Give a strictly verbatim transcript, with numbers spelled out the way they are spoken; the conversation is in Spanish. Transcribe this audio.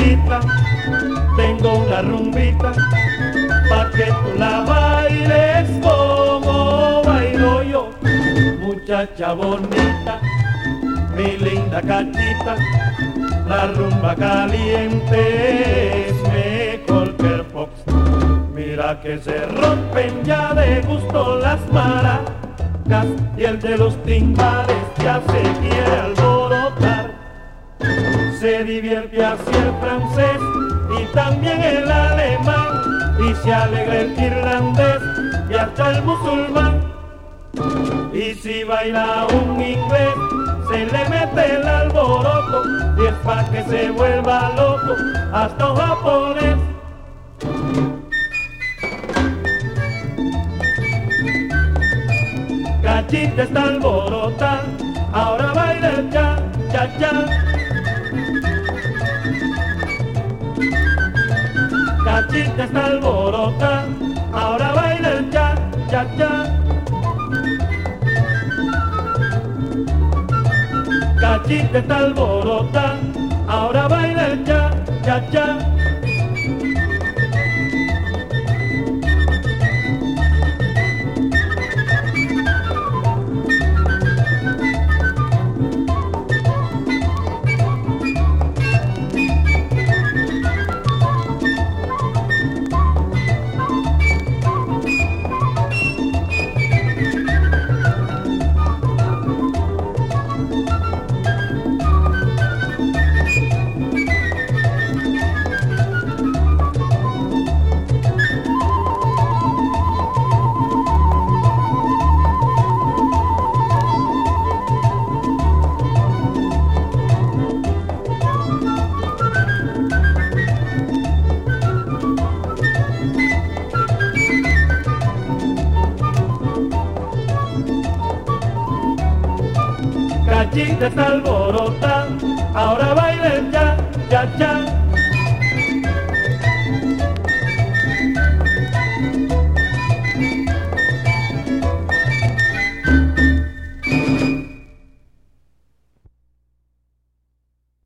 negrita, tengo una rumbita, pa' que tú la bailes como bailo yo. Muchacha bonita, mi linda cachita, la rumba caliente es mejor que el fox. Mira que se rompen ya de gusto las maracas y el de los timbales ya se quiere alborotar. Se divierte así el francés y también el alemán, y se alegra el irlandés y hasta el musulmán. Y si baila un inglés, se le mete el alboroto, y es pa' que se vuelva loco hasta un japonés. Cachita está alborota, ahora baila el cha, cha, cha. Cachita está alborota, ahora baila el cha, cha, cha. Cachita está alborota, ahora baila el cha, cha, cha. Cachita está alborota, ahora baila el cha, cha, cha.